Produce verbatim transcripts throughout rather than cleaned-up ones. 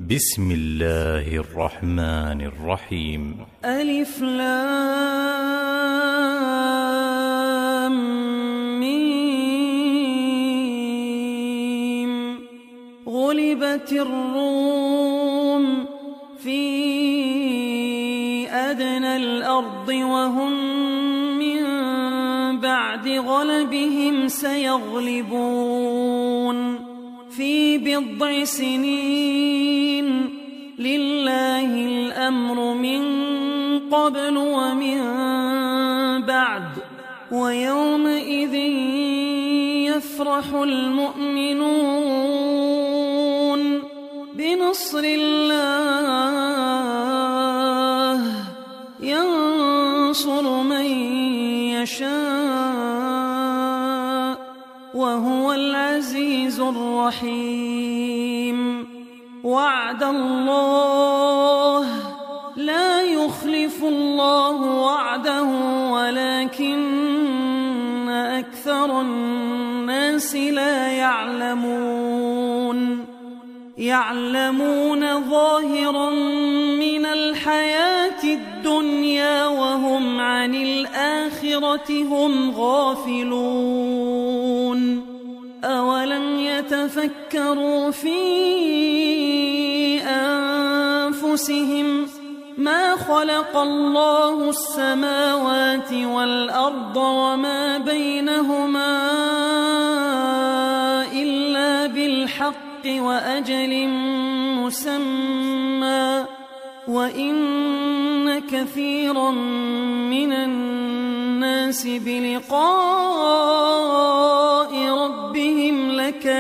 بسم الله الرحمن الرحيم. ألف لام ميم. غلبت الروم في أدنى الأرض وهم من بعد غلبهم سيغلبون في بضع سنين. لله الأمر من قبل ومن بعد ويومئذ يفرح المؤمنون بنصر الله ينصر من يشاء وهو العزيز الرحيم. وعد الله لا يخلف الله وعده ولكن أكثر الناس لا يعلمون. يعلمون ظاهرا من الحياة الدنيا وهم عن الآخرة هم غافلون. أولم يتفكروا في أنفسهم ما خلق الله السماوات والأرض وما بينهما إلا بالحق وأجل مسمى وإن كثيرا من الناس بلقاء ربهم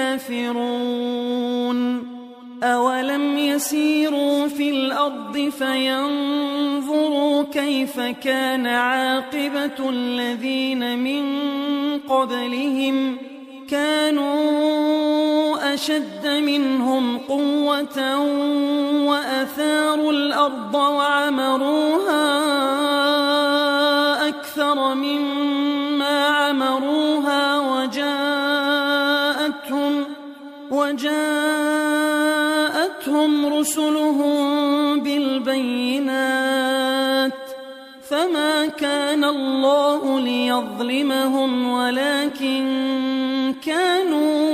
لكافرون. أولم يسيروا في الأرض فينظروا كيف كان عاقبة الذين من قبلهم كانوا أشد منهم قوة وأثاروا الأرض وعمروها أكثر مما عمروها وجاءتهم وجاءتهم رسلهم بالبينات فما كان الله ليظلمهم ولكن كانوا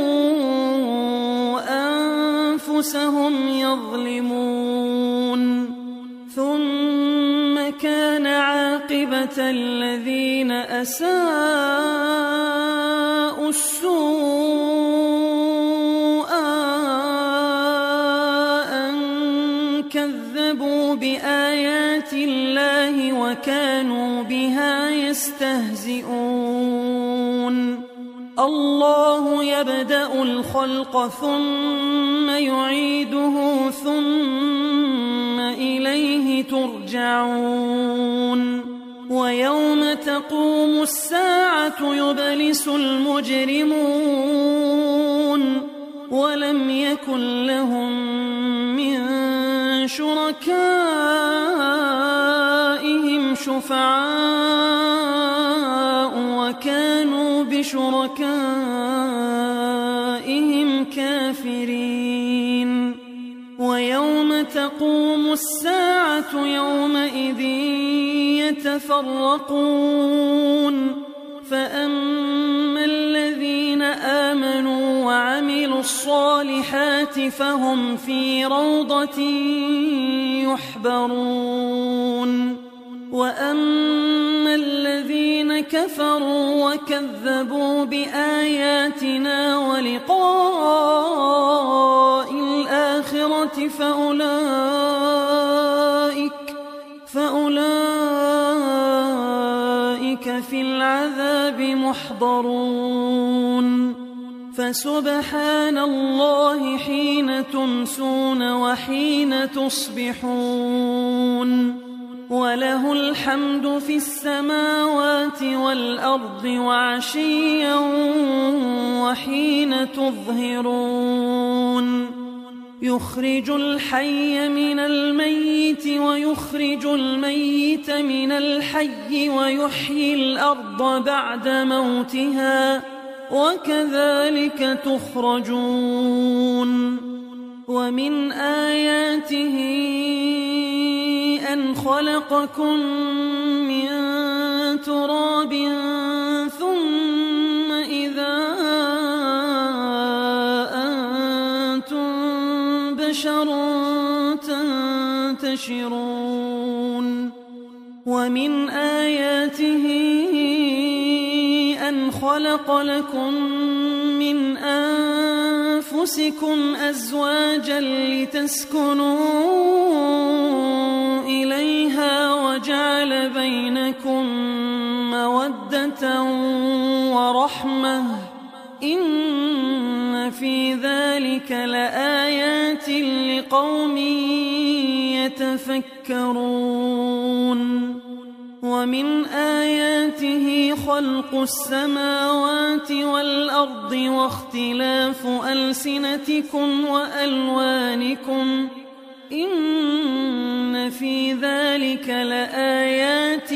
أنفسهم يظلمون. ثم كان عاقبة الذين أساءوا السوء أن كذبوا بآيات الله وكانوا بها يستهزئون. الله يبدأ الخلق ثم يعيده ثم إليه ترجعون. ويوم تقوم الساعة يبلس المجرمون ولم يكن لهم من شركائهم شفعاء وكانوا بشركائهم كافرين. ويوم تقوم الساعة يومئذ يتفرقون فأما الذين آمنوا وعملوا الصالحات فهم في روضة يحبرون. وأما الذين كفروا وكذبوا بآياتنا ولقاء الآخرة فأولئك فأولئك في العذاب محضرون. فسبحان الله حين تمسون وحين تصبحون وله الحمد في السماوات والأرض وعشيا وحين تظهرون. يخرج الحي من الميت ويخرج الميت من الحي ويحيي الأرض بعد موتها وكذلك تخرجون. ومن آياته آياته أن خلقكم من تراب ثم إذا أنتم بشر تنتشرون ومن آياته أن خلق لكم من أنفسكم أزواجا لتسكنوا إليها وجعل بينكم مودة ورحمة إن في ذلك لآيات لقوم يتفكرون ومن آياته خلق السماوات والأرض واختلاف ألسنتكم وألوانكم إن في ذلك لآيات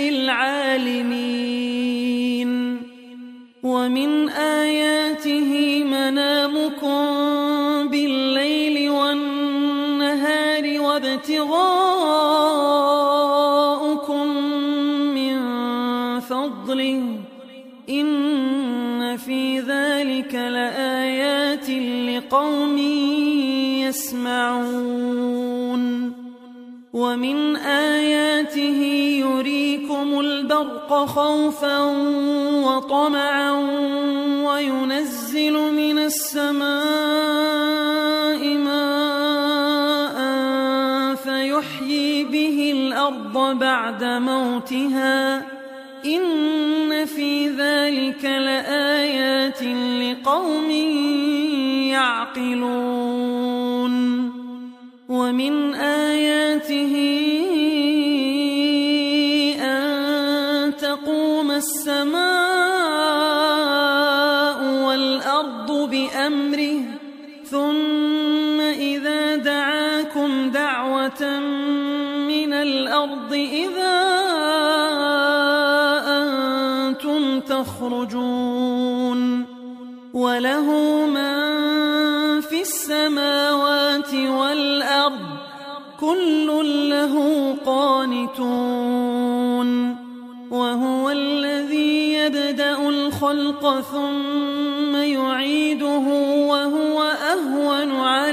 للعالمين ومن آياته منامكم بالليل والنهار وابتغاؤكم من فضله إن في ذلك لآيات لقوم يسمعون ومن آياته يريكم البرق خوفا وطمعا وينزل من السماء ماء فيحيي به الأرض بعد موتها إن في ذلك لآيات لقوم يعقلون ومن آياته أن تقوم السماء والأرض بأمره ثم إذا دعاكم دعوة من الأرض إذا أنتم تخرجون وله من في السماوات والأرض كل له قانتون وهو الذي يبدأ الخلق ثم يعيده وهو أهون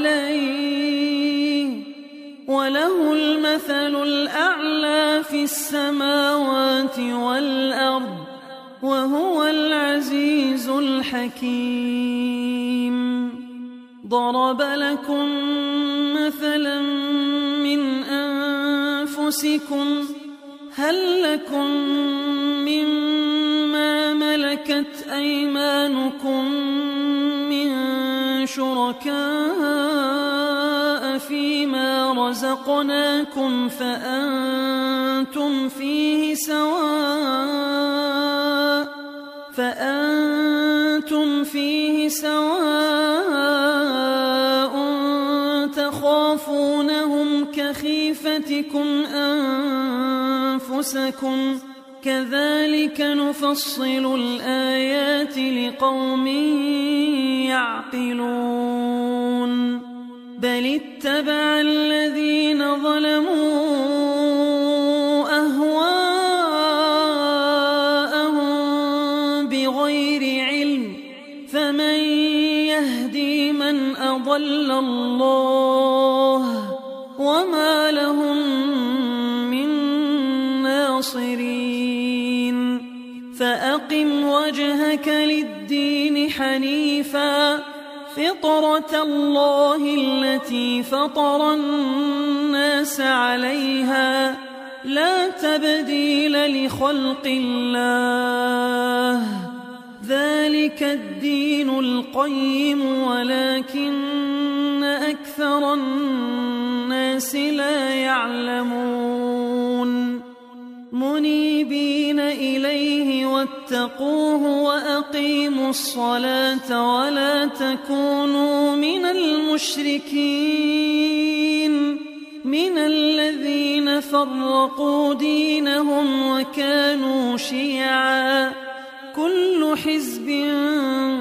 عليه وله المثل الأعلى في السماوات والأرض وهو العزيز الحكيم ضرب لكم مثلا من أنفسكم هل لكم مما ملكت أيمانكم من شركاء فيما رزقناكم فأنتم فيه سواء فأنتم فيه سواء تخافونهم كخيفتكم أنفسكم كذلك نفصل الآيات لقوم يعقلون بل اتبع الذين ظلموا أهواءهم بغير علم فمن يهدي من أضل الله وما لهم من ناصرين فأقم وجهك للدين حنيفا فطرة الله التي فطر الناس عليها لا تبديل لخلق الله ذلك الدين القيم ولكن أكثر الناس لا يعلمون منيبين إليه واتقوه وأقيموا الصلاة ولا تكونوا من المشركين من الذين فرقوا دينهم وكانوا شيعا كل حزب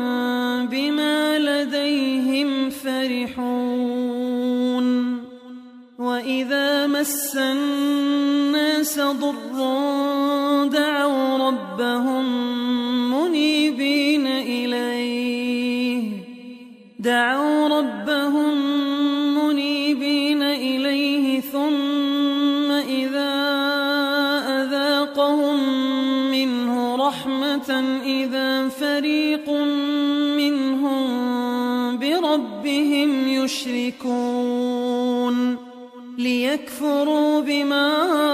بما لديهم فرحون وإذا مس الناس ضر دعوا ربهم منيبين إليه دعوا ربهم منيبين إليه ثم إذا أذاقهم منه رحمة إذا فريق منهم بربهم يشركون ليكفروا بما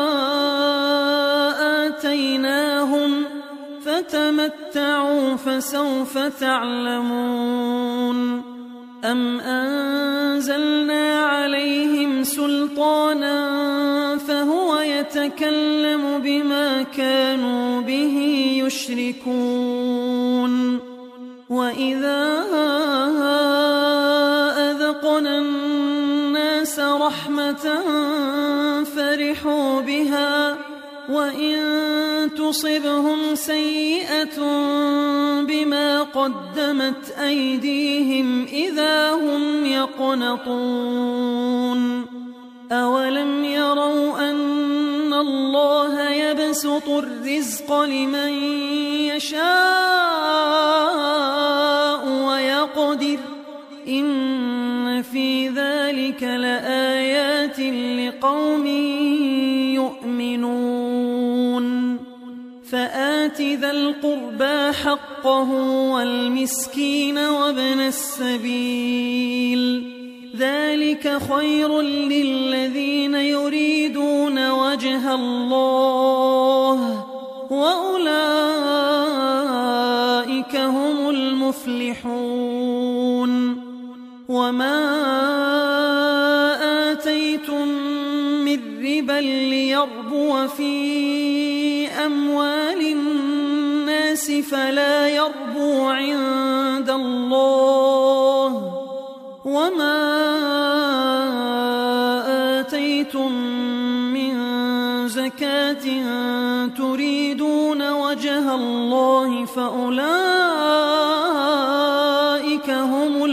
آتيناهم فتمتعوا فسوف تعلمون أم أنزلنا عليهم سلطانا فهو يتكلم بما كانوا به يشركون وإذا أذقنا الناس رحمة فرحوا بها وإن تصبهم سيئة بما قدمت أيديهم إذا هم يقنطون أولم يروا أن الله يبسط الرزق لمن يشاء ويقدر إن في ذلك لآيات لقوم يؤمنون فآت ذا القربى حقه والمسكين وابن السبيل ذلك خير للذين يريدون وجه الله وأولئك هم المفلحون وما آتيتم من ربا ليربو في أموال الناس فلا يربو عند الله وما آتيتم من زكاة تريدون وجه الله فأولئك هم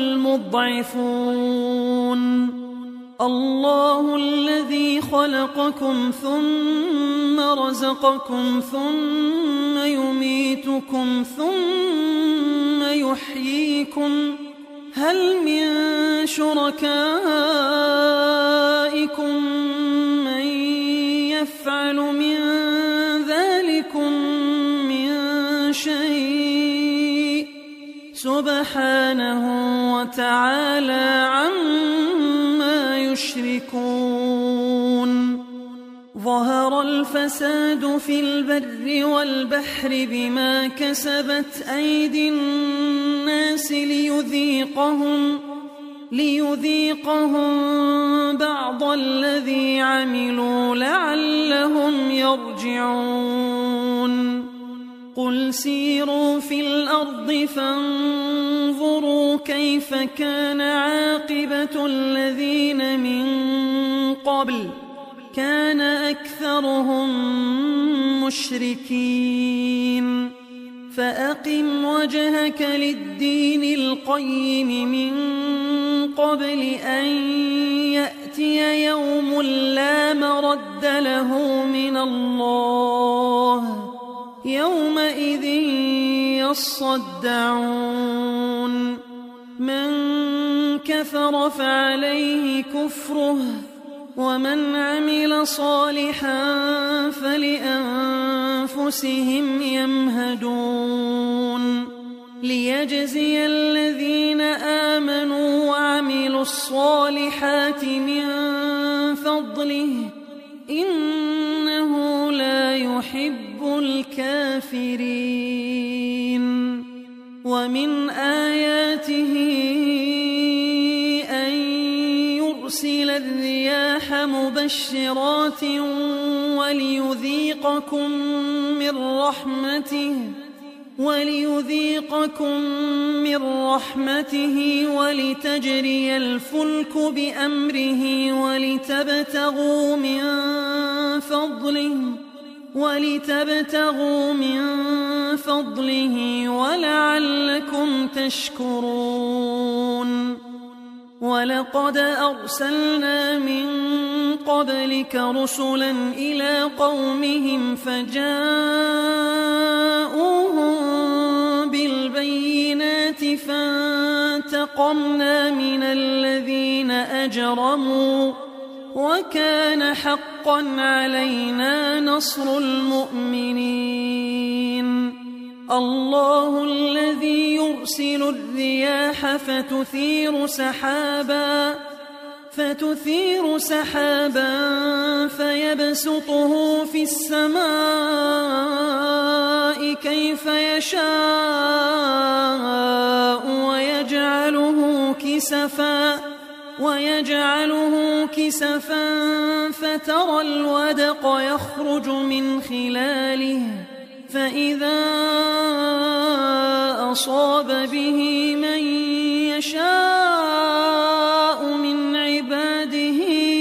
المضعفون الله الذي خلقكم ثم رزقكم ثم يميتكم ثم يحييكم هل من شركائكم من يفعل من ذلكم من شيء سبحانه وتعالى عما يشركون ظهر الفساد في البر والبحر بما كسبت أيدي الناس ليذيقهم ليذيقهم بعض الذي عملوا لعلهم يرجعون قل سيروا في الأرض فانظروا كيف كان عاقبة الذين من قبل كان أكثرهم مشركين فأقم وجهك للدين القيم من قبل أن يأتي يوم لا مرد له من الله يومئذ يصدعون من كفر فعليه كفره ومن عمل صالحا فلأنفسهم يمهدون ليجزي الذين آمنوا وعملوا الصالحات من فضله إنه لا يحب الكافرين ومن آياته أن يرسل الرياح مبشرات وليذيقكم من رحمته وليذيقكم من رحمته ولتجري الفلك بأمره ولتبتغوا من فضله ولتبتغوا من فضله ولعلكم تشكرون ولقد أرسلنا من قبلك رسلا إلى قومهم فجاءوهم بالبينات فانتقمنا من الذين أجرموا وكان حقا علينا نصر المؤمنين. الله الذي يرسل الرياح فتثير سحابا فتثير سحابا فيبسطه في السماء كيف يشاء ويجعله كسفا ويجعله كسفا فترى الودق يخرج من خلاله فإذا أصاب به من يشاء من عباده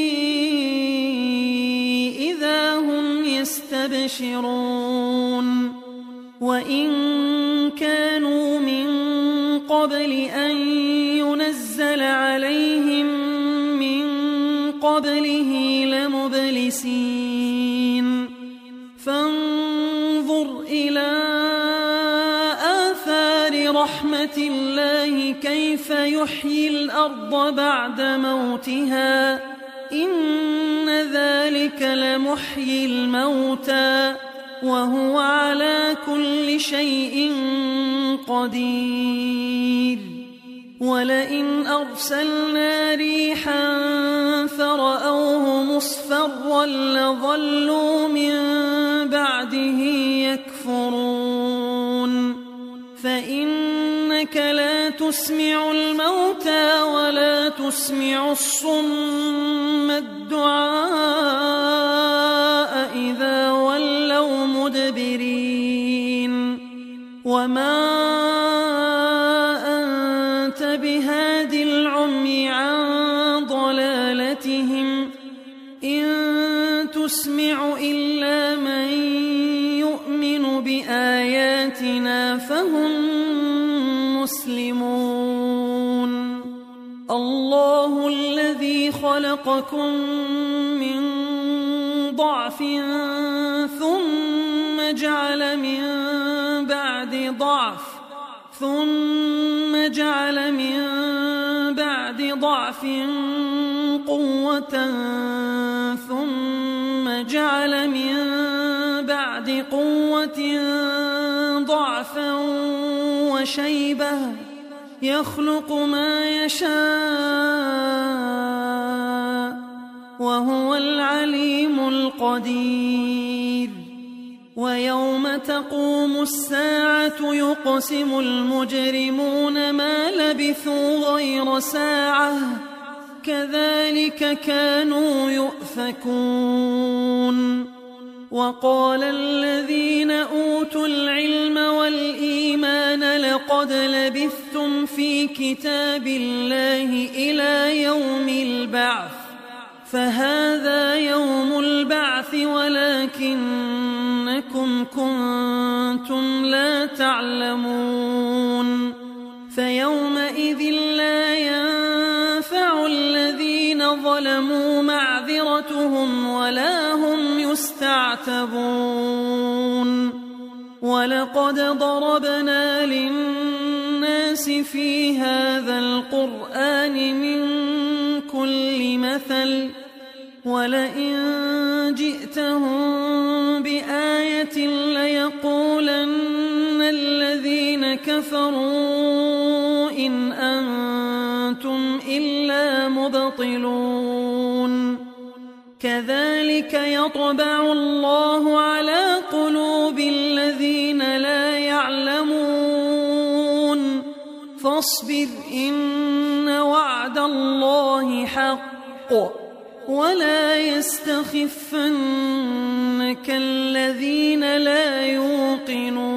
إذا هم يستبشرون. وإن كانوا من قبل أن ينزل عليهم من قبله لمبلسين. فانظر إلى آثار رحمة الله كيف يحيي الأرض بعد موتها إن ذلك لمحيي الموتى وهو على كل شيء قدير. ولئن أرسلنا ريحا فرأوه مصفرا لظلوا من بعده يكفرون. فإنك لا تسمع الموتى ولا تسمع الصم الدعاء إذا ولوا مدبرين. وما أنت بهاد العمي عن ضلالتهم إن تسمع إلا من يؤمن بآياتنا فهم مسلمون. الله الذي خلقكم من ضعف ثم جعل من بعد ضعف ثم جعل من بعد ضعف قوة ثم جعل من بعد قوة ضعفا وشيبة يخلق ما يشاء وهو العليم القدير. ويوم تقوم الساعة يقسم المجرمون ما لبثوا غير ساعة كذلك كانوا يؤفكون. وقال الذين أوتوا العلم والإيمان لقد لبثتم في كتاب الله إلى يوم البعث فهذا يوم البعث ولكنكم كنتم لا تعلمون. فيومئذ لا ينفع الذين ظلموا معذرتهم ولا هم يستعتبون. ولقد ضربنا للناس في هذا القرآن من كل مثل ولئن جئتهم بآية ليقولن الذين كفروا إن أنتم إلا مبطلون. كذلك يطبع الله على قلوب الذين لا يعلمون. فاصبر إن وعد الله حق ولا يستخفنك الذين لا يوقنون.